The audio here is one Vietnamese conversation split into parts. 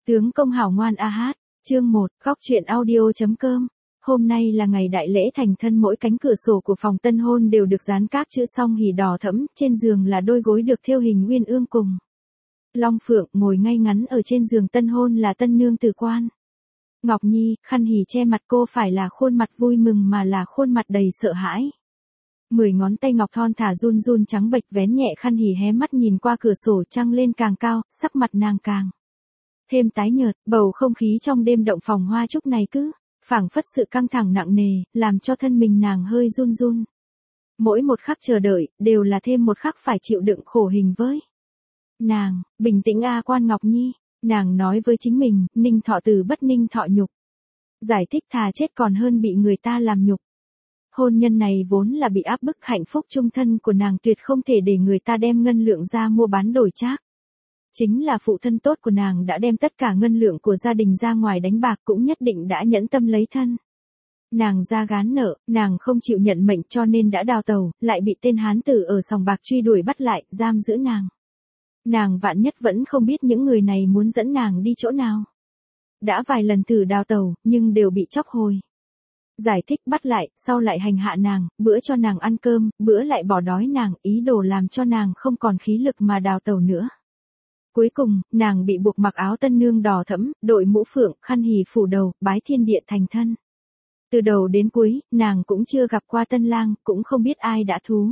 Tướng công hảo ngoan a hát, chương 1, góc truyện audio.com. Hôm nay là ngày đại lễ thành thân, mỗi cánh cửa sổ của phòng tân hôn đều được dán các chữ song hỷ đỏ thẫm, trên giường là đôi gối được thêu hình uyên ương cùng long phượng, ngồi ngay ngắn ở trên giường tân hôn là tân nương tử Quan Ngọc Nhi, khăn hỉ che mặt cô phải là khuôn mặt vui mừng mà là khuôn mặt đầy sợ hãi. 10 ngón tay ngọc thon thả run run trắng bệch vén nhẹ khăn hỉ, hé mắt nhìn qua cửa sổ, trăng lên càng cao, sắc mặt nàng càng thêm tái nhợt, bầu không khí trong đêm động phòng hoa trúc này cứ phảng phất sự căng thẳng nặng nề, làm cho thân mình nàng hơi run run. Mỗi một khắc chờ đợi, đều là thêm một khắc phải chịu đựng khổ hình với nàng. Bình tĩnh a Quan Ngọc Nhi, nàng nói với chính mình, ninh thọ từ bất ninh thọ nhục. Giải thích thà chết còn hơn bị người ta làm nhục. Hôn nhân này vốn là bị áp bức, hạnh phúc chung thân của nàng tuyệt không thể để người ta đem ngân lượng ra mua bán đổi trác. Chính là phụ thân tốt của nàng đã đem tất cả ngân lượng của gia đình ra ngoài đánh bạc, cũng nhất định đã nhẫn tâm lấy thân nàng ra gán nợ, nàng không chịu nhận mệnh cho nên đã đào tàu, lại bị tên hán tử ở sòng bạc truy đuổi bắt lại, giam giữ nàng. Nàng vạn nhất vẫn không biết những người này muốn dẫn nàng đi chỗ nào. Đã vài lần thử đào tàu, nhưng đều bị chóc hồi. Giải thích bắt lại, sau lại hành hạ nàng, bữa cho nàng ăn cơm, bữa lại bỏ đói nàng, ý đồ làm cho nàng không còn khí lực mà đào tàu nữa. Cuối cùng, nàng bị buộc mặc áo tân nương đỏ thẫm, đội mũ phượng, khăn hỉ phủ đầu, bái thiên địa thành thân. Từ đầu đến cuối, nàng cũng chưa gặp qua tân lang, cũng không biết ai đã thú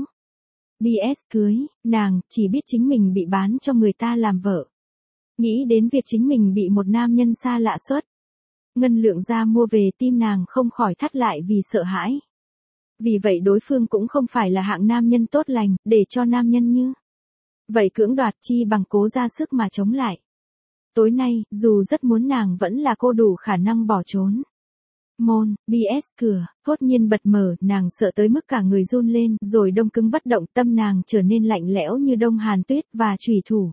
BS cưới, nàng chỉ biết chính mình bị bán cho người ta làm vợ. Nghĩ đến việc chính mình bị một nam nhân xa lạ xuất ngân lượng ra mua về, tim nàng không khỏi thắt lại vì sợ hãi. Vì vậy đối phương cũng không phải là hạng nam nhân tốt lành, để cho nam nhân như vậy cưỡng đoạt, chi bằng cố ra sức mà chống lại. Tối nay, dù rất muốn, nàng vẫn là cô đủ khả năng bỏ trốn. Môn, BS cửa, thốt nhiên bật mở, nàng sợ tới mức cả người run lên, rồi đông cứng bất động, tâm nàng trở nên lạnh lẽo như đông hàn tuyết, và chủy thủ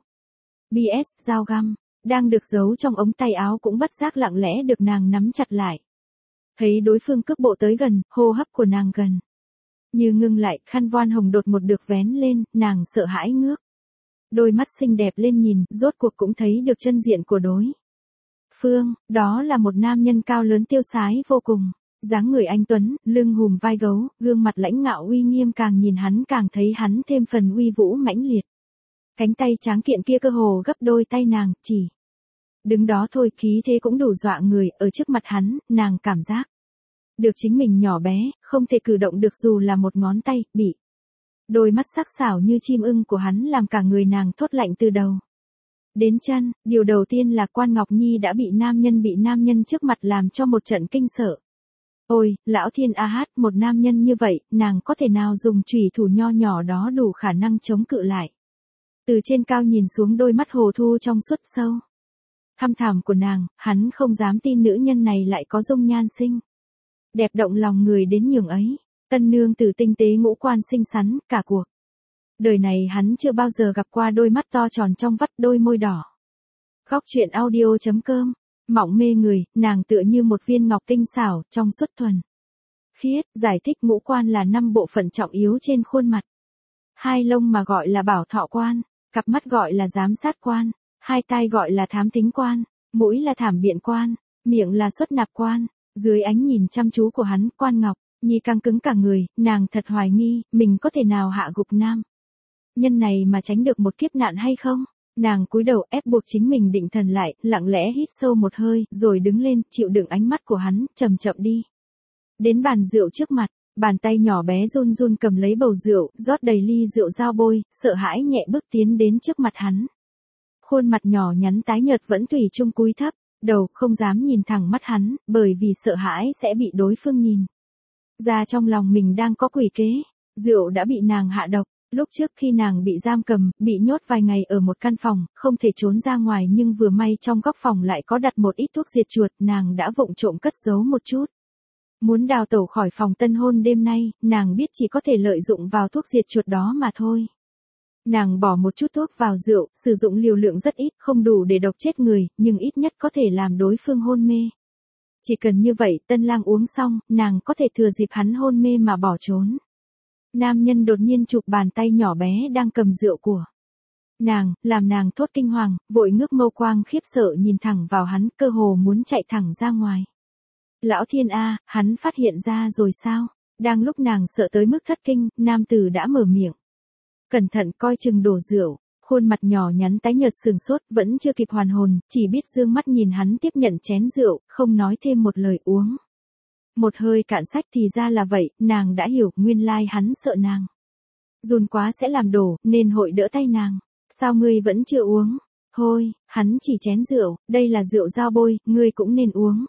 BS, dao găm đang được giấu trong ống tay áo cũng bất giác lặng lẽ được nàng nắm chặt lại. Thấy đối phương cước bộ tới gần, hô hấp của nàng gần như ngưng lại, khăn voan hồng đột một được vén lên, nàng sợ hãi ngước đôi mắt xinh đẹp lên nhìn, rốt cuộc cũng thấy được chân diện của đối phương. Đó là một nam nhân cao lớn tiêu sái vô cùng, dáng người anh tuấn, lưng hùm vai gấu, gương mặt lãnh ngạo uy nghiêm, càng nhìn hắn càng thấy hắn thêm phần uy vũ mãnh liệt. Cánh tay tráng kiện kia cơ hồ gấp đôi tay nàng, chỉ đứng đó thôi, khí thế cũng đủ dọa người, ở trước mặt hắn, nàng cảm giác được chính mình nhỏ bé, không thể cử động được dù là một ngón tay, bị đôi mắt sắc sảo như chim ưng của hắn làm cả người nàng thốt lạnh từ đầu đến chân. Điều đầu tiên là Quan Ngọc Nhi đã bị nam nhân trước mặt làm cho một trận kinh sợ. Ôi, lão thiên a hát, một nam nhân như vậy, nàng có thể nào dùng chủy thủ nho nhỏ đó đủ khả năng chống cự lại. Từ trên cao nhìn xuống, đôi mắt hồ thu trong suốt sâu thăm thẳm của nàng, hắn không dám tin nữ nhân này lại có dung nhan xinh đẹp động lòng người đến nhường ấy. Tân nương tử tinh tế ngũ quan xinh xắn, cả cuộc đời này hắn chưa bao giờ gặp qua đôi mắt to tròn trong vắt, đôi môi đỏ. Góc truyện audio.com. Mỏng mê người, nàng tựa như một viên ngọc tinh xảo, trong suốt thuần khiết. Giải thích ngũ quan là 5 bộ phận trọng yếu trên khuôn mặt. 2 lông mà gọi là bảo thọ quan, cặp mắt gọi là giám sát quan, 2 tai gọi là thám thính quan, mũi là thảm biện quan, miệng là xuất nạp quan. Dưới ánh nhìn chăm chú của hắn, Quan Ngọc Nhi căng cứng cả người, nàng thật hoài nghi, mình có thể nào hạ gục nam nhân này mà tránh được một kiếp nạn hay không? Nàng cúi đầu ép buộc chính mình định thần lại, lặng lẽ hít sâu một hơi, rồi đứng lên, chịu đựng ánh mắt của hắn, chậm chậm đi đến bàn rượu trước mặt, bàn tay nhỏ bé run run cầm lấy bầu rượu, rót đầy ly rượu giao bôi, sợ hãi nhẹ bước tiến đến trước mặt hắn. Khuôn mặt nhỏ nhắn tái nhợt vẫn thủy chung cúi thấp đầu, không dám nhìn thẳng mắt hắn, bởi vì sợ hãi sẽ bị đối phương nhìn ra trong lòng mình đang có quỷ kế. Rượu đã bị nàng hạ độc. Lúc trước khi nàng bị giam cầm, bị nhốt vài ngày ở một căn phòng, không thể trốn ra ngoài, nhưng vừa may trong góc phòng lại có đặt một ít thuốc diệt chuột, nàng đã vụng trộm cất giấu một chút. Muốn đào tẩu khỏi phòng tân hôn đêm nay, nàng biết chỉ có thể lợi dụng vào thuốc diệt chuột đó mà thôi. Nàng bỏ một chút thuốc vào rượu, sử dụng liều lượng rất ít, không đủ để độc chết người, nhưng ít nhất có thể làm đối phương hôn mê. Chỉ cần như vậy, tân lang uống xong, nàng có thể thừa dịp hắn hôn mê mà bỏ trốn. Nam nhân đột nhiên chụp bàn tay nhỏ bé đang cầm rượu của Làm nàng thốt kinh hoàng, vội ngước mâu quang khiếp sợ nhìn thẳng vào hắn, cơ hồ muốn chạy thẳng ra ngoài. Lão thiên a, hắn phát hiện ra rồi sao? Đang lúc nàng sợ tới mức thất kinh, nam tử đã mở miệng. Cẩn thận coi chừng đổ rượu, khuôn mặt nhỏ nhắn tái nhợt sừng sốt, vẫn chưa kịp hoàn hồn, chỉ biết dương mắt nhìn hắn tiếp nhận chén rượu, không nói thêm một lời uống. Một hơi cạn sách thì ra là vậy, nàng đã hiểu, nguyên lai hắn sợ nàng. Run quá sẽ làm đổ, nên hội đỡ tay nàng. Sao ngươi vẫn chưa uống? Thôi, hắn chỉ chén rượu, đây là rượu dao bôi, ngươi cũng nên uống.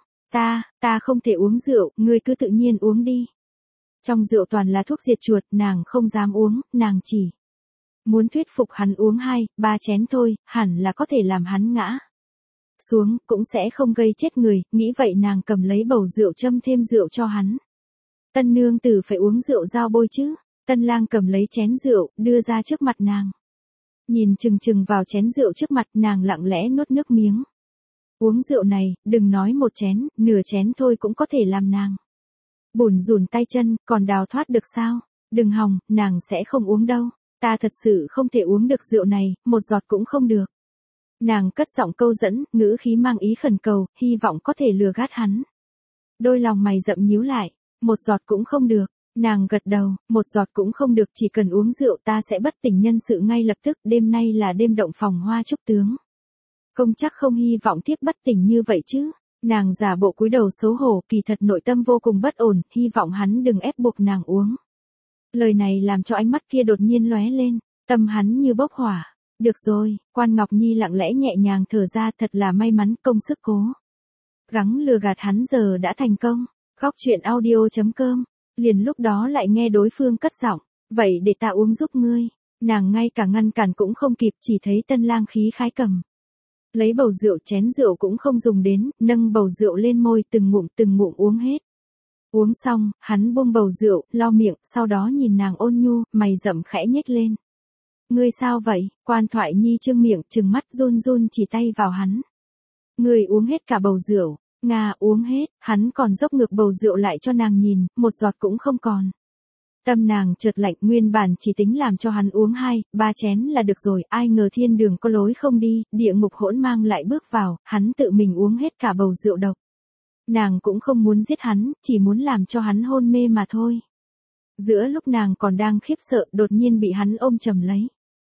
Ta không thể uống rượu, ngươi cứ tự nhiên uống đi. Trong rượu toàn là thuốc diệt chuột, nàng không dám uống, nàng chỉ muốn thuyết phục hắn uống 2-3 chén thôi, hẳn là có thể làm hắn ngã xuống, cũng sẽ không gây chết người, nghĩ vậy nàng cầm lấy bầu rượu châm thêm rượu cho hắn. Tân nương tử phải uống rượu dao bôi chứ. Tân lang cầm lấy chén rượu, đưa ra trước mặt nàng. Nhìn chừng chừng vào chén rượu trước mặt, nàng lặng lẽ nuốt nước miếng. Uống rượu này, đừng nói một chén, nửa chén thôi cũng có thể làm nàng bủn rủn tay chân, còn đào thoát được sao? Đừng hòng, nàng sẽ không uống đâu. Ta thật sự không thể uống được rượu này, một giọt cũng không được. Nàng cất giọng câu dẫn, ngữ khí mang ý khẩn cầu, hy vọng có thể lừa gạt hắn. Đôi lòng mày rậm nhíu lại, một giọt cũng không được. Nàng gật đầu, một giọt cũng không được, chỉ cần uống rượu ta sẽ bất tỉnh nhân sự ngay lập tức, đêm nay là đêm động phòng hoa trúc tướng. Công chắc không hy vọng tiếp bất tỉnh như vậy chứ. Nàng giả bộ cúi đầu xấu hổ, kỳ thật nội tâm vô cùng bất ổn, hy vọng hắn đừng ép buộc nàng uống. Lời này làm cho ánh mắt kia đột nhiên lóe lên, tâm hắn như bốc hỏa. Được rồi, Quan Ngọc Nhi lặng lẽ nhẹ nhàng thở ra, thật là may mắn, công sức cố gắng lừa gạt hắn giờ đã thành công. Góc truyện audio.com. Liền lúc đó lại nghe đối phương cất giọng, vậy để ta uống giúp ngươi. Nàng ngay cả ngăn cản cũng không kịp, chỉ thấy Tân lang khí khái cầm lấy bầu rượu, chén rượu cũng không dùng đến, nâng bầu rượu lên môi, từng ngụm uống hết. Uống xong, hắn buông bầu rượu, lau miệng, sau đó nhìn nàng ôn nhu, mày rậm khẽ nhếch lên. Ngươi sao vậy? Quan Thoại Nhi trương miệng, trừng mắt run run chỉ tay vào hắn. Ngươi uống hết cả bầu rượu. Nga uống hết, hắn còn dốc ngược bầu rượu lại cho nàng nhìn, một giọt cũng không còn. Tâm nàng chợt lạnh, nguyên bản chỉ tính làm cho hắn uống 2-3 chén là được rồi, ai ngờ thiên đường có lối không đi, địa ngục hỗn mang lại bước vào, hắn tự mình uống hết cả bầu rượu độc. Nàng cũng không muốn giết hắn, chỉ muốn làm cho hắn hôn mê mà thôi. Giữa lúc nàng còn đang khiếp sợ, đột nhiên bị hắn ôm chầm lấy.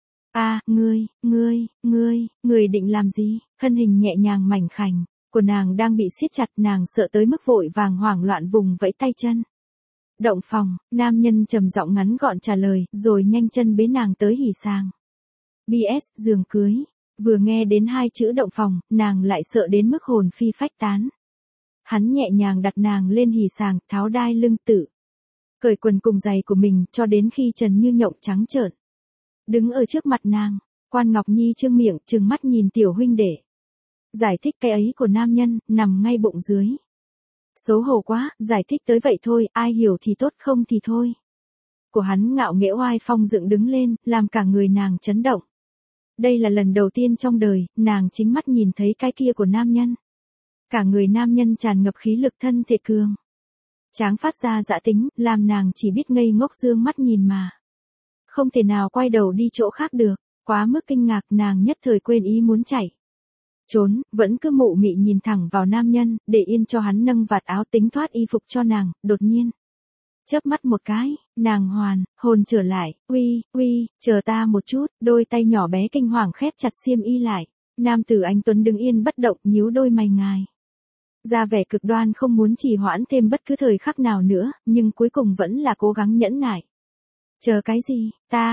Ngươi định làm gì? Thân hình nhẹ nhàng mảnh khảnh của nàng đang bị siết chặt, nàng sợ tới mức vội vàng hoảng loạn vùng vẫy tay chân. Động phòng, nam nhân trầm giọng ngắn gọn trả lời, rồi nhanh chân bế nàng tới hỉ sàng. BS, giường cưới. Vừa nghe đến 2 chữ động phòng, nàng lại sợ đến mức hồn phi phách tán. Hắn nhẹ nhàng đặt nàng lên hỉ sàng, tháo đai lưng tự cởi quần cùng giày của mình, cho đến khi trần như nhộng trắng trợn. Đứng ở trước mặt nàng, Quan Ngọc Nhi trương miệng, trừng mắt nhìn tiểu huynh đệ. Giải thích cái ấy của nam nhân, nằm ngay bụng dưới. Xấu hổ quá, giải thích tới vậy thôi, ai hiểu thì tốt, không thì thôi. Của hắn ngạo nghễ oai phong dựng đứng lên, làm cả người nàng chấn động. Đây là lần đầu tiên trong đời, nàng chính mắt nhìn thấy cái kia của nam nhân. Cả người nam nhân tràn ngập khí lực, thân thể cường tráng, phát ra dã tính, làm nàng chỉ biết ngây ngốc dương mắt nhìn mà không thể nào quay đầu đi chỗ khác được. Quá mức kinh ngạc, nàng nhất thời quên ý muốn chạy trốn, vẫn cứ mụ mị nhìn thẳng vào nam nhân, để yên cho hắn nâng vạt áo tính thoát y phục cho nàng. Đột nhiên chớp mắt một cái, nàng hoàn hồn trở lại. Uy, chờ ta một chút. Đôi tay nhỏ bé kinh hoàng khép chặt xiêm y lại. Nam tử anh tuấn đứng yên bất động, nhíu đôi mày ngài ra vẻ cực đoan, không muốn trì hoãn thêm bất cứ thời khắc nào nữa, nhưng cuối cùng vẫn là cố gắng nhẫn nại. Chờ cái gì?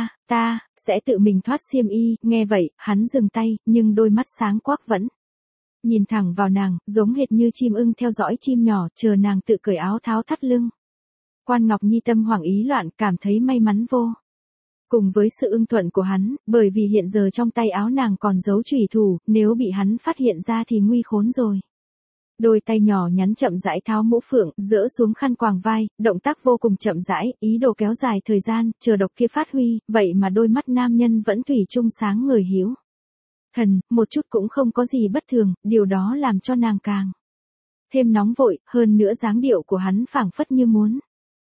Ta sẽ tự mình thoát xiêm y. Nghe vậy, hắn dừng tay, nhưng đôi mắt sáng quắc vẫn nhìn thẳng vào nàng, giống hệt như chim ưng theo dõi chim nhỏ, chờ nàng tự cởi áo tháo thắt lưng. Quan Ngọc Nhi tâm hoảng ý loạn, cảm thấy may mắn vô cùng với sự ưng thuận của hắn, bởi vì hiện giờ trong tay áo nàng còn giấu chủy thủ, nếu bị hắn phát hiện ra thì nguy khốn rồi. Đôi tay nhỏ nhắn chậm rãi tháo mũ phượng, dỡ xuống khăn quàng vai, động tác vô cùng chậm rãi, ý đồ kéo dài thời gian, chờ độc kia phát huy, vậy mà đôi mắt nam nhân vẫn thủy chung sáng ngời hiếu thần, một chút cũng không có gì bất thường, điều đó làm cho nàng càng thêm nóng vội, hơn nữa dáng điệu của hắn phảng phất như muốn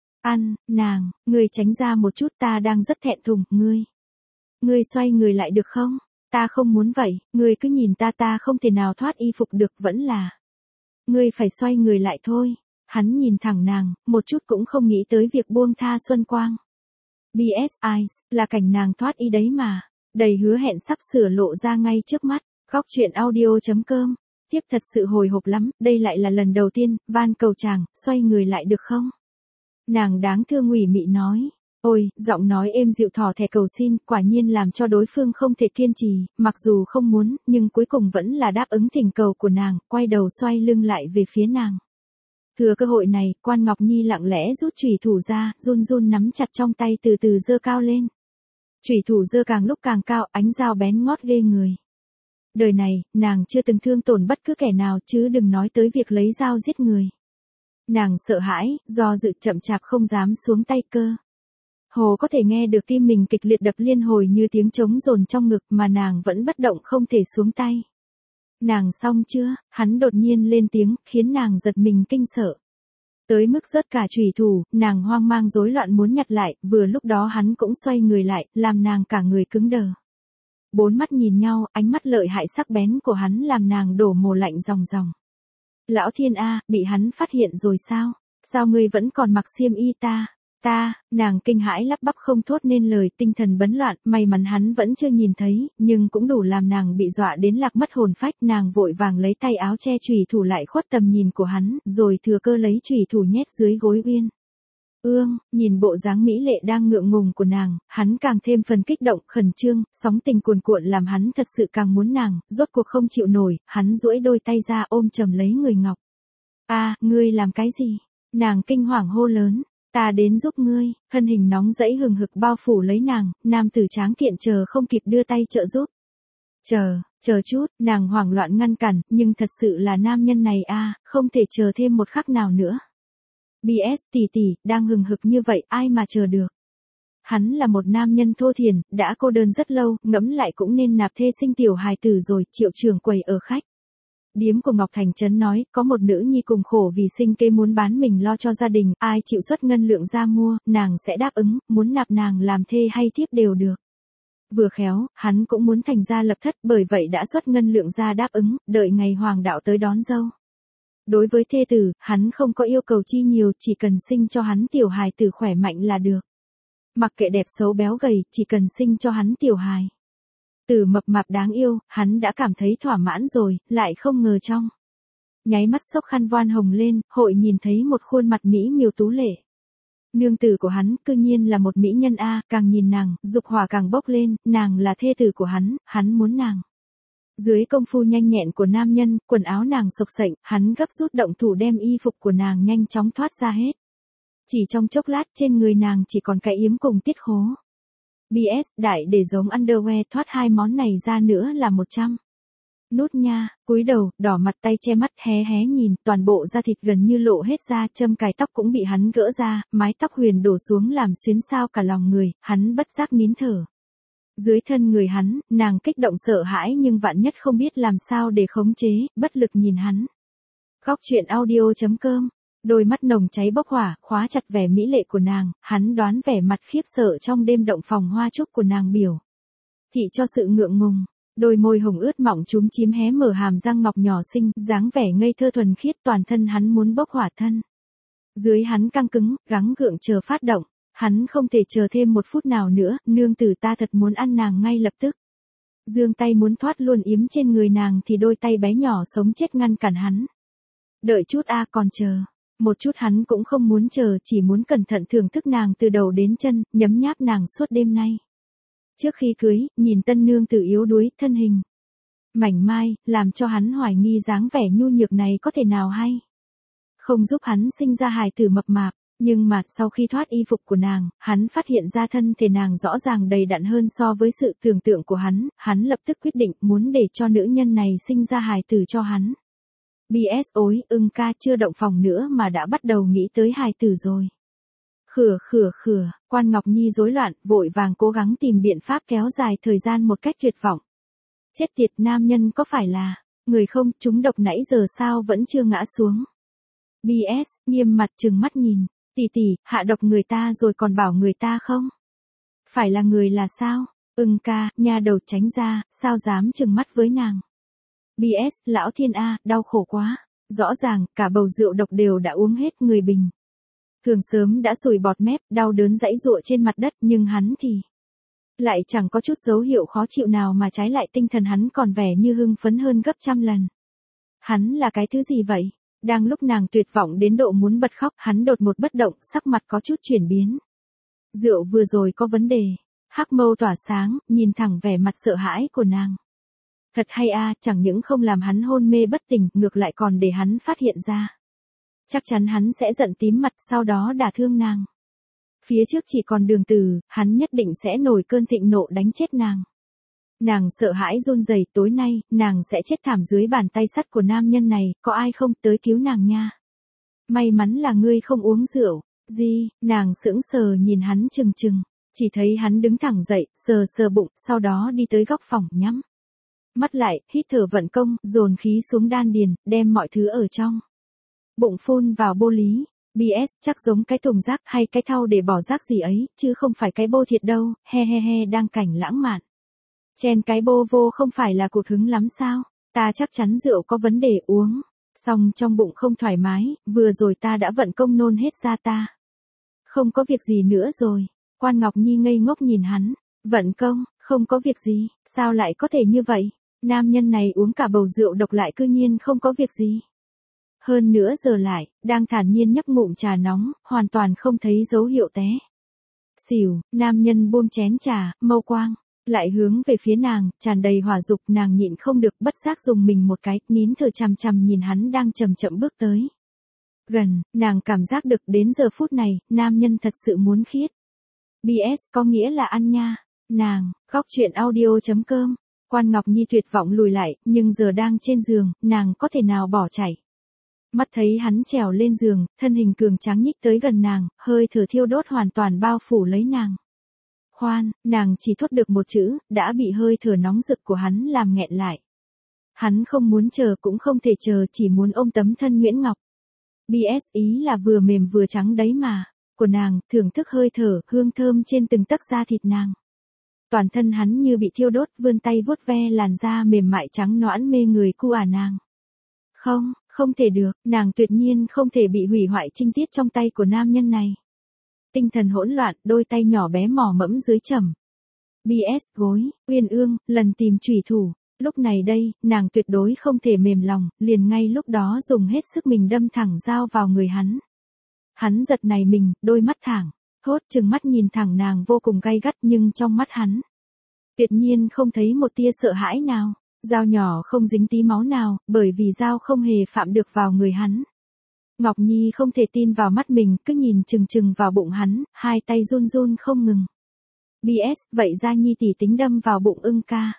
nàng, ngươi tránh ra một chút, ta đang rất thẹn thùng, ngươi xoay người lại được không? Ta không muốn vậy, ngươi cứ nhìn ta không thể nào thoát y phục được vẫn là. Ngươi phải xoay người lại thôi. Hắn nhìn thẳng nàng, một chút cũng không nghĩ tới việc buông tha Xuân Quang. BS Eyes, là cảnh nàng thoát y đấy mà. Đầy hứa hẹn sắp sửa lộ ra ngay trước mắt. Góc chuyện audio.com. Tiếp thật sự hồi hộp lắm, đây lại là lần đầu tiên, van cầu chàng, xoay người lại được không? Nàng đáng thương ủy mị nói. Ôi, giọng nói êm dịu thỏ thẻ cầu xin, quả nhiên làm cho đối phương không thể kiên trì, mặc dù không muốn, nhưng cuối cùng vẫn là đáp ứng thỉnh cầu của nàng, quay đầu xoay lưng lại về phía nàng. Thừa cơ hội này, Quan Ngọc Nhi lặng lẽ rút chùy thủ ra, run run nắm chặt trong tay từ từ giơ cao lên. Chùy thủ giơ càng lúc càng cao, ánh dao bén ngót ghê người. Đời này, nàng chưa từng thương tổn bất cứ kẻ nào chứ đừng nói tới việc lấy dao giết người. Nàng sợ hãi, do dự chậm chạp không dám xuống tay cơ. Hồ có thể nghe được tim mình kịch liệt đập liên hồi như tiếng trống dồn trong ngực mà nàng vẫn bất động không thể xuống tay. Nàng xong chưa? Hắn đột nhiên lên tiếng, khiến nàng giật mình kinh sợ. Tới mức rớt cả chùy thủ, nàng hoang mang rối loạn muốn nhặt lại, vừa lúc đó hắn cũng xoay người lại, làm nàng cả người cứng đờ. Bốn mắt nhìn nhau, ánh mắt lợi hại sắc bén của hắn làm nàng đổ mồ lạnh ròng ròng. Lão thiên A, bị hắn phát hiện rồi sao? Sao ngươi vẫn còn mặc xiêm y ta? Nàng kinh hãi lắp bắp không thốt nên lời, tinh thần bấn loạn, may mắn hắn vẫn chưa nhìn thấy, nhưng cũng đủ làm nàng bị dọa đến lạc mất hồn phách, nàng vội vàng lấy tay áo che chùy thủ lại khuất tầm nhìn của hắn, rồi thừa cơ lấy chùy thủ nhét dưới gối Uyên. Nhìn bộ dáng mỹ lệ đang ngượng ngùng của nàng, hắn càng thêm phần kích động, khẩn trương, sóng tình cuồn cuộn làm hắn thật sự càng muốn nàng, rốt cuộc không chịu nổi, hắn duỗi đôi tay ra ôm chầm lấy người ngọc. Ngươi làm cái gì? Nàng kinh hoàng hô lớn. Ta đến giúp ngươi, thân hình nóng rẫy hừng hực bao phủ lấy nàng, nam tử tráng kiện chờ không kịp đưa tay trợ giúp. Chờ chút, nàng hoảng loạn ngăn cản, nhưng thật sự là nam nhân này không thể chờ thêm một khắc nào nữa. BS tỷ, đang hừng hực như vậy, ai mà chờ được. Hắn là một nam nhân thô thiển, đã cô đơn rất lâu, ngẫm lại cũng nên nạp thê sinh tiểu hài tử rồi, Triệu trưởng quầy ở khách. Điếm của Ngọc Thành Trấn nói, có một nữ nhi cùng khổ vì sinh kế muốn bán mình lo cho gia đình, ai chịu xuất ngân lượng ra mua, nàng sẽ đáp ứng, muốn nạp nàng làm thê hay thiếp đều được. Vừa khéo, hắn cũng muốn thành gia lập thất, bởi vậy đã xuất ngân lượng ra đáp ứng, đợi ngày hoàng đạo tới đón dâu. Đối với thê tử, hắn không có yêu cầu chi nhiều, chỉ cần sinh cho hắn tiểu hài tử khỏe mạnh là được. Mặc kệ đẹp xấu béo gầy, chỉ cần sinh cho hắn tiểu hài. Từ mập mạp đáng yêu, hắn đã cảm thấy thỏa mãn rồi, lại không ngờ trong. Nháy mắt sốc khăn voan hồng lên, hội nhìn thấy một khuôn mặt mỹ miều tú lệ. Nương tử của hắn, cư nhiên là một mỹ nhân càng nhìn nàng, dục hỏa càng bốc lên, nàng là thê tử của hắn muốn nàng. Dưới công phu nhanh nhẹn của nam nhân, quần áo nàng xộc xệch, hắn gấp rút động thủ đem y phục của nàng nhanh chóng thoát ra hết. Chỉ trong chốc lát trên người nàng chỉ còn cái yếm cùng tiết khố. BS đại để giống underwear, thoát hai món này ra nữa là 100. Nút nha, cúi đầu, đỏ mặt tay che mắt hé nhìn, toàn bộ da thịt gần như lộ hết ra, châm cài tóc cũng bị hắn gỡ ra, mái tóc huyền đổ xuống làm xuyến xao cả lòng người, hắn bất giác nín thở. Dưới thân người hắn, nàng kích động sợ hãi nhưng vạn nhất không biết làm sao để khống chế, bất lực nhìn hắn. Góc chuyện audio.com. Đôi mắt nồng cháy bốc hỏa, khóa chặt vẻ mỹ lệ của nàng, hắn đoán vẻ mặt khiếp sợ trong đêm động phòng hoa trúc của nàng biểu thị cho sự ngượng ngùng. Đôi môi hồng ướt mỏng chúm chím hé mở hàm răng ngọc nhỏ xinh, dáng vẻ ngây thơ thuần khiết, toàn thân hắn muốn bốc hỏa thân. Dưới hắn căng cứng, gắng gượng chờ phát động, hắn không thể chờ thêm một phút nào nữa, nương tử ta thật muốn ăn nàng ngay lập tức. Giương tay muốn thoát luôn yếm trên người nàng thì đôi tay bé nhỏ sống chết ngăn cản hắn. Đợi chút còn chờ. Một chút hắn cũng không muốn chờ, chỉ muốn cẩn thận thưởng thức nàng từ đầu đến chân, nhấm nháp nàng suốt đêm nay. Trước khi cưới, nhìn tân nương tử yếu đuối, thân hình mảnh mai, làm cho hắn hoài nghi dáng vẻ nhu nhược này có thể nào hay không giúp hắn sinh ra hài tử mập mạp, nhưng mà sau khi thoát y phục của nàng, hắn phát hiện ra thân thể nàng rõ ràng đầy đặn hơn so với sự tưởng tượng của hắn lập tức quyết định muốn để cho nữ nhân này sinh ra hài tử cho hắn. BS ối, ca chưa động phòng nữa mà đã bắt đầu nghĩ tới hài tử rồi. Khửa, Quan Ngọc Nhi rối loạn, vội vàng cố gắng tìm biện pháp kéo dài thời gian một cách tuyệt vọng. Chết tiệt, nam nhân có phải là người không, trúng độc nãy giờ sao vẫn chưa ngã xuống. BS, nghiêm mặt trừng mắt nhìn, tỷ, hạ độc người ta rồi còn bảo người ta không? Phải là người là sao? Ca, nha đầu tránh ra, sao dám trừng mắt với nàng. BS, lão thiên A, đau khổ quá. Rõ ràng, cả bầu rượu độc đều đã uống hết người bình. Thường sớm đã sùi bọt mép, đau đớn giãy giụa trên mặt đất, nhưng hắn thì lại chẳng có chút dấu hiệu khó chịu nào mà trái lại tinh thần hắn còn vẻ như hưng phấn hơn gấp trăm lần. Hắn là cái thứ gì vậy? Đang lúc nàng tuyệt vọng đến độ muốn bật khóc, hắn đột một bất động, sắc mặt có chút chuyển biến. Rượu vừa rồi có vấn đề. Hắc mâu tỏa sáng, nhìn thẳng vẻ mặt sợ hãi của nàng. Thật hay a, chẳng những không làm hắn hôn mê bất tỉnh, ngược lại còn để hắn phát hiện ra. Chắc chắn hắn sẽ giận tím mặt, sau đó đả thương nàng. Phía trước chỉ còn đường từ, hắn nhất định sẽ nổi cơn thịnh nộ đánh chết nàng. Nàng sợ hãi run rẩy, tối nay, nàng sẽ chết thảm dưới bàn tay sắt của nam nhân này, có ai không tới cứu nàng nha. May mắn là ngươi không uống rượu. Gì, nàng sững sờ nhìn hắn chừng chừng, chỉ thấy hắn đứng thẳng dậy, sờ sờ bụng, sau đó đi tới góc phòng nhắm mắt lại, hít thở vận công, dồn khí xuống đan điền, đem mọi thứ ở trong bụng phun vào bô lý. BS, chắc giống cái thùng rác hay cái thau để bỏ rác gì ấy, chứ không phải cái bô thiệt đâu, he he he, đang cảnh lãng mạn. Chen cái bô vô không phải là cụt hứng lắm sao? Ta chắc chắn rượu có vấn đề uống. Xong trong bụng không thoải mái, vừa rồi ta đã vận công nôn hết ra ta. Không có việc gì nữa rồi. Quan Ngọc Nhi ngây ngốc nhìn hắn. Vận công, không có việc gì, sao lại có thể như vậy? Nam nhân này uống cả bầu rượu độc lại cư nhiên không có việc gì. Hơn nữa giờ lại, đang thản nhiên nhấp ngụm trà nóng, hoàn toàn không thấy dấu hiệu té xỉu. Nam nhân buông chén trà, mâu quang lại hướng về phía nàng, tràn đầy hỏa dục, nàng nhịn không được, bất giác dùng mình một cái, nín thở chằm chằm nhìn hắn đang chậm chậm bước tới gần, nàng cảm giác được đến giờ phút này, nam nhân thật sự muốn khiết. BS có nghĩa là ăn nha. Nàng, góc chuyện audio.com. Quan Ngọc Nhi tuyệt vọng lùi lại, nhưng giờ đang trên giường, nàng có thể nào bỏ chạy. Mắt thấy hắn trèo lên giường, thân hình cường tráng nhích tới gần nàng, hơi thở thiêu đốt hoàn toàn bao phủ lấy nàng. Khoan, nàng chỉ thốt được một chữ, đã bị hơi thở nóng rực của hắn làm nghẹn lại. Hắn không muốn chờ cũng không thể chờ, chỉ muốn ôm tấm thân Nguyễn Ngọc. BS ý là vừa mềm vừa trắng đấy mà, của nàng, thưởng thức hơi thở, hương thơm trên từng tấc da thịt nàng. Toàn thân hắn như bị thiêu đốt, vươn tay vuốt ve làn da mềm mại trắng nõn mê người cu nàng. Không, không thể được, nàng tuyệt nhiên không thể bị hủy hoại trinh tiết trong tay của nam nhân này. Tinh thần hỗn loạn, đôi tay nhỏ bé mò mẫm dưới trầm. BS gối, uyên ương, lần tìm chủy thủ. Lúc này đây, nàng tuyệt đối không thể mềm lòng, liền ngay lúc đó dùng hết sức mình đâm thẳng dao vào người hắn. Hắn giật nảy mình, đôi mắt thẳng, thốt trừng mắt nhìn thẳng nàng vô cùng gay gắt, nhưng trong mắt hắn tuyệt nhiên không thấy một tia sợ hãi nào. Dao nhỏ không dính tí máu nào, bởi vì dao không hề phạm được vào người hắn. Ngọc Nhi không thể tin vào mắt mình, cứ nhìn chừng chừng vào bụng hắn, hai tay run run không ngừng. BS, vậy ra Nhi tỉ tính đâm vào bụng Ca.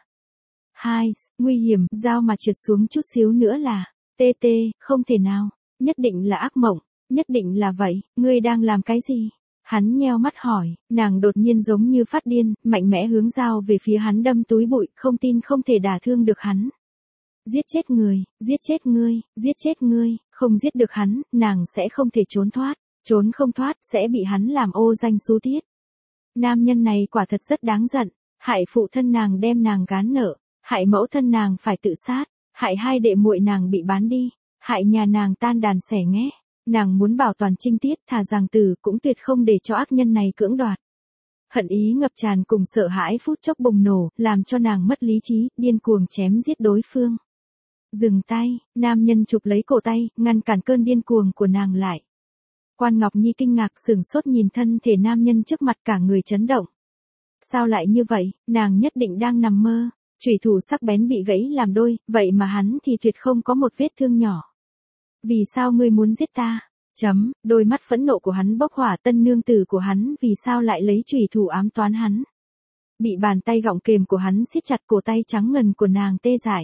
Hai, nguy hiểm, dao mà trượt xuống chút xíu nữa là, TT, không thể nào, nhất định là ác mộng, nhất định là vậy, ngươi đang làm cái gì? Hắn nheo mắt hỏi, nàng đột nhiên giống như phát điên, mạnh mẽ hướng dao về phía hắn đâm túi bụi, không tin không thể đả thương được hắn. Giết chết người, giết chết ngươi, giết chết ngươi, không giết được hắn, nàng sẽ không thể trốn thoát, trốn không thoát, sẽ bị hắn làm ô danh xú tiết. Nam nhân này quả thật rất đáng giận, hại phụ thân nàng đem nàng gán nợ, hại mẫu thân nàng phải tự sát, hại hai đệ muội nàng bị bán đi, hại nhà nàng tan đàn xẻ nghé. Nàng muốn bảo toàn trinh tiết, thà rằng tử cũng tuyệt không để cho ác nhân này cưỡng đoạt. Hận ý ngập tràn cùng sợ hãi phút chốc bùng nổ, làm cho nàng mất lý trí, điên cuồng chém giết đối phương. Dừng tay, nam nhân chụp lấy cổ tay, ngăn cản cơn điên cuồng của nàng lại. Quan Ngọc Nhi kinh ngạc sửng sốt nhìn thân thể nam nhân trước mặt, cả người chấn động. Sao lại như vậy, nàng nhất định đang nằm mơ, chủy thủ sắc bén bị gãy làm đôi, vậy mà hắn thì tuyệt không có một vết thương nhỏ. Vì sao ngươi muốn giết ta? Đôi mắt phẫn nộ của hắn bốc hỏa, tân nương tử của hắn vì sao lại lấy chủy thủ ám toán hắn? Bị bàn tay gọng kềm của hắn siết chặt, cổ tay trắng ngần của nàng tê dại.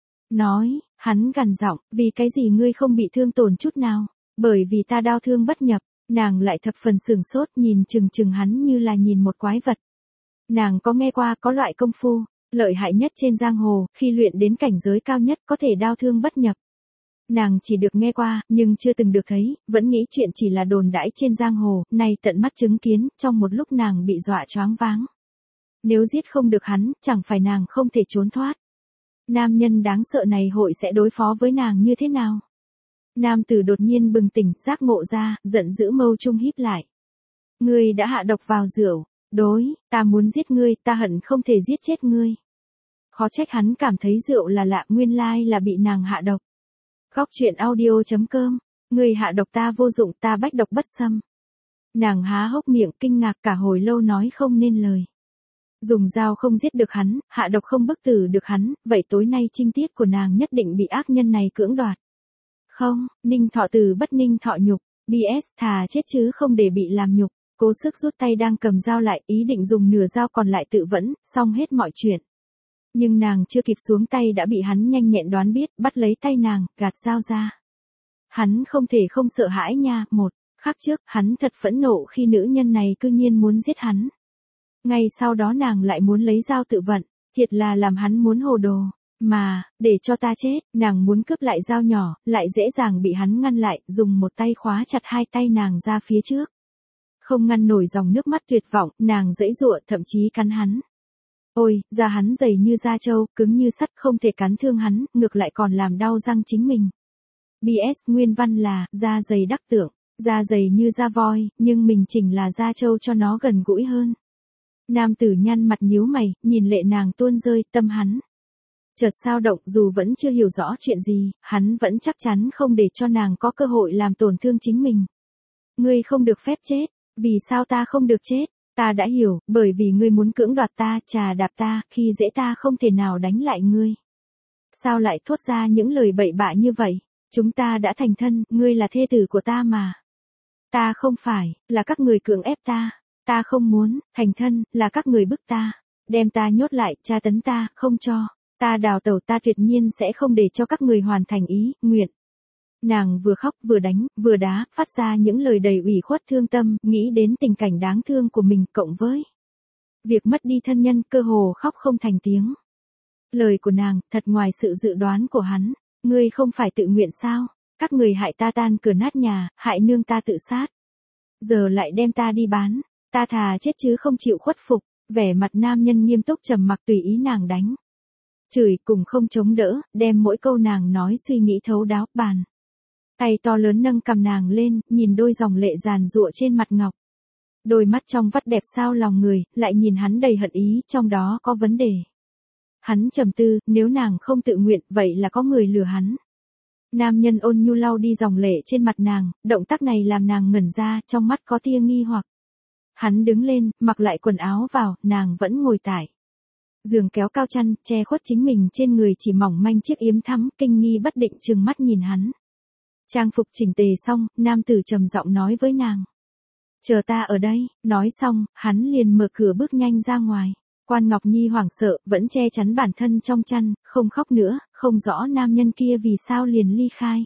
Nói, hắn gằn giọng, vì cái gì ngươi không bị thương tổn chút nào? Bởi vì ta đau thương bất nhập. Nàng lại thập phần sửng sốt, nhìn chừng chừng hắn như là nhìn một quái vật. Nàng có nghe qua có loại công phu lợi hại nhất trên giang hồ, khi luyện đến cảnh giới cao nhất có thể đau thương bất nhập. Nàng chỉ được nghe qua, nhưng chưa từng được thấy, vẫn nghĩ chuyện chỉ là đồn đãi trên giang hồ, nay tận mắt chứng kiến, trong một lúc nàng bị dọa choáng váng. Nếu giết không được hắn, chẳng phải nàng không thể trốn thoát. Nam nhân đáng sợ này hội sẽ đối phó với nàng như thế nào? Nam tử đột nhiên bừng tỉnh, giác ngộ ra, giận dữ mâu trung híp lại. Ngươi đã hạ độc vào rượu. Đối, ta muốn giết ngươi, ta hận không thể giết chết ngươi. Khó trách hắn cảm thấy rượu là lạ, nguyên lai là bị nàng hạ độc. Góc truyện audio.com. Ngươi hạ độc ta vô dụng, ta bách độc bất xâm. Nàng há hốc miệng kinh ngạc cả hồi lâu nói không nên lời. Dùng dao không giết được hắn, hạ độc không bức tử được hắn, vậy tối nay trinh tiết của nàng nhất định bị ác nhân này cưỡng đoạt. Không, ninh thọ từ bất ninh thọ nhục, BS thà chết chứ không để bị làm nhục. Cố sức rút tay đang cầm dao lại, ý định dùng nửa dao còn lại tự vẫn, xong hết mọi chuyện. Nhưng nàng chưa kịp xuống tay đã bị hắn nhanh nhẹn đoán biết, bắt lấy tay nàng, gạt dao ra. Hắn không thể không sợ hãi nha. Một khắc trước, hắn thật phẫn nộ khi nữ nhân này cư nhiên muốn giết hắn. Ngay sau đó nàng lại muốn lấy dao tự vận, thiệt là làm hắn muốn hồ đồ. Mà, để cho ta chết, nàng muốn cướp lại dao nhỏ, lại dễ dàng bị hắn ngăn lại, dùng một tay khóa chặt hai tay nàng ra phía trước. Không ngăn nổi dòng nước mắt tuyệt vọng, nàng giãy giụa, thậm chí cắn hắn. Ôi, da hắn dày như da trâu, cứng như sắt, không thể cắn thương hắn, ngược lại còn làm đau răng chính mình. BS nguyên văn là, da dày đắc tượng, da dày như da voi, nhưng mình chỉnh là da trâu cho nó gần gũi hơn. Nam tử nhăn mặt nhíu mày, nhìn lệ nàng tuôn rơi, tâm hắn chợt xao động, dù vẫn chưa hiểu rõ chuyện gì, hắn vẫn chắc chắn không để cho nàng có cơ hội làm tổn thương chính mình. Ngươi không được phép chết. Vì sao ta không được chết? Ta đã hiểu, bởi vì ngươi muốn cưỡng đoạt ta, trà đạp ta, khi dễ ta không thể nào đánh lại ngươi. Sao lại thốt ra những lời bậy bạ như vậy? Chúng ta đã thành thân, ngươi là thê tử của ta mà. Ta không phải, là các người cưỡng ép ta. Ta không muốn, thành thân, là các người bức ta. Đem ta nhốt lại, tra tấn ta, không cho. Ta đào tẩu, ta tuyệt nhiên sẽ không để cho các người hoàn thành ý, nguyện. Nàng vừa khóc vừa đánh, vừa đá, phát ra những lời đầy ủy khuất thương tâm, nghĩ đến tình cảnh đáng thương của mình cộng với việc mất đi thân nhân, cơ hồ khóc không thành tiếng. Lời của nàng, thật ngoài sự dự đoán của hắn. Ngươi không phải tự nguyện sao? Các người hại ta tan cửa nát nhà, hại nương ta tự sát. Giờ lại đem ta đi bán. Ta thà chết chứ không chịu khuất phục. Vẻ mặt nam nhân nghiêm túc trầm mặc tùy ý nàng đánh. Chửi cùng không chống đỡ, đem mỗi câu nàng nói suy nghĩ thấu đáo, bàn tay to lớn nâng cầm nàng lên, nhìn đôi dòng lệ giàn giụa trên mặt ngọc. Đôi mắt trong vắt đẹp sao lòng người, lại nhìn hắn đầy hận ý, trong đó có vấn đề. Hắn trầm tư, nếu nàng không tự nguyện, vậy là có người lừa hắn. Nam nhân ôn nhu lau đi dòng lệ trên mặt nàng, động tác này làm nàng ngẩn ra, trong mắt có tia nghi hoặc. Hắn đứng lên, mặc lại quần áo vào, nàng vẫn ngồi tại giường kéo cao chăn, che khuất chính mình trên người chỉ mỏng manh chiếc yếm thắm, kinh nghi bất định trừng mắt nhìn hắn. Trang phục chỉnh tề xong, nam tử trầm giọng nói với nàng. Chờ ta ở đây, nói xong, hắn liền mở cửa bước nhanh ra ngoài. Quan Ngọc Nhi hoảng sợ, vẫn che chắn bản thân trong chăn, không khóc nữa, không rõ nam nhân kia vì sao liền ly khai.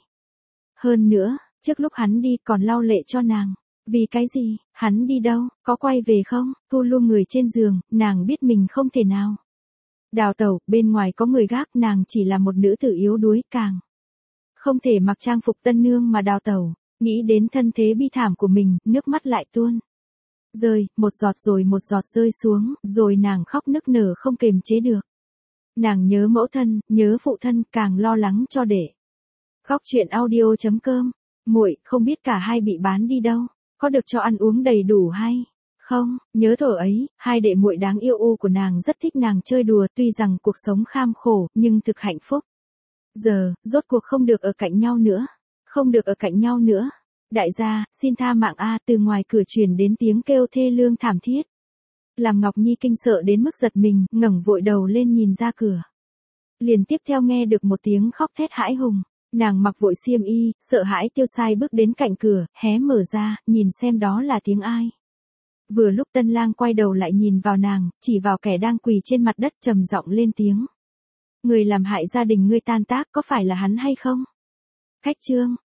Hơn nữa, trước lúc hắn đi còn lau lệ cho nàng. Vì cái gì, hắn đi đâu, có quay về không? Thu lu người trên giường, nàng biết mình không thể nào đào tẩu, bên ngoài có người gác, nàng chỉ là một nữ tử yếu đuối, càng không thể mặc trang phục tân nương mà đào tẩu. Nghĩ đến thân thế bi thảm của mình, nước mắt lại tuôn rơi, một giọt rồi một giọt rơi xuống, rồi nàng khóc nức nở không kềm chế được. Nàng nhớ mẫu thân, nhớ phụ thân, càng lo lắng cho đệ. Góc truyện audio.com. Muội, không biết cả hai bị bán đi đâu, có được cho ăn uống đầy đủ hay không? Nhớ thuở ấy, hai đệ muội đáng yêu u của nàng rất thích nàng chơi đùa, tuy rằng cuộc sống kham khổ, nhưng thực hạnh phúc. Giờ, rốt cuộc không được ở cạnh nhau nữa. Không được ở cạnh nhau nữa. Đại gia, xin tha mạng a, từ ngoài cửa truyền đến tiếng kêu thê lương thảm thiết. Làm Ngọc Nhi kinh sợ đến mức giật mình, ngẩng vội đầu lên nhìn ra cửa. Liền tiếp theo nghe được một tiếng khóc thét hãi hùng. Nàng mặc vội xiêm y, sợ hãi tiêu sai bước đến cạnh cửa, hé mở ra, nhìn xem đó là tiếng ai. Vừa lúc tân lang quay đầu lại nhìn vào nàng, chỉ vào kẻ đang quỳ trên mặt đất trầm giọng lên tiếng. Người làm hại gia đình ngươi tan tác có phải là hắn hay không? Khách chương,